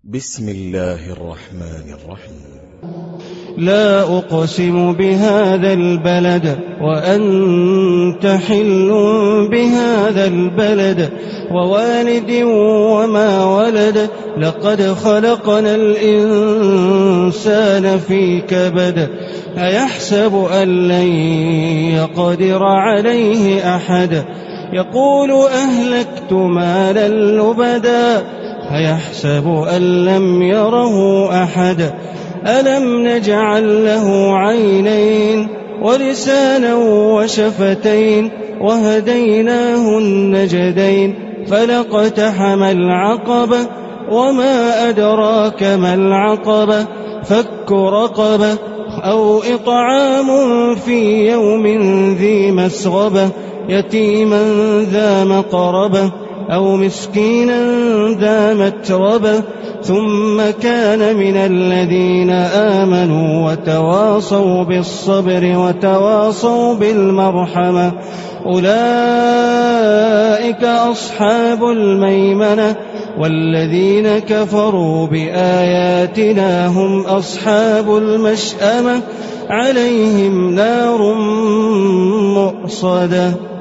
بسم الله الرحمن الرحيم. لا أقسم بهذا البلد وأنت حل بهذا البلد ووالد وما ولد لقد خلقنا الإنسان في كبد أيحسب أن لن يقدر عليه أحد يقول أهلكت مالا لبدا أيحسب أن لم يره أحد ألم نجعل له عينين ولسانا وشفتين وهديناه النجدين فلاقتحم العقبة وما أدراك ما العقبة فك رقبة أو إطعام في يوم ذي مسغبة يتيما ذا مقربة أو مسكينا ذا متربة ثم كان من الذين آمنوا وتواصوا بالصبر وتواصوا بالمرحمة أولئك أصحاب الميمنة والذين كفروا بآياتنا هم أصحاب المشأمة عليهم نار مؤصدة.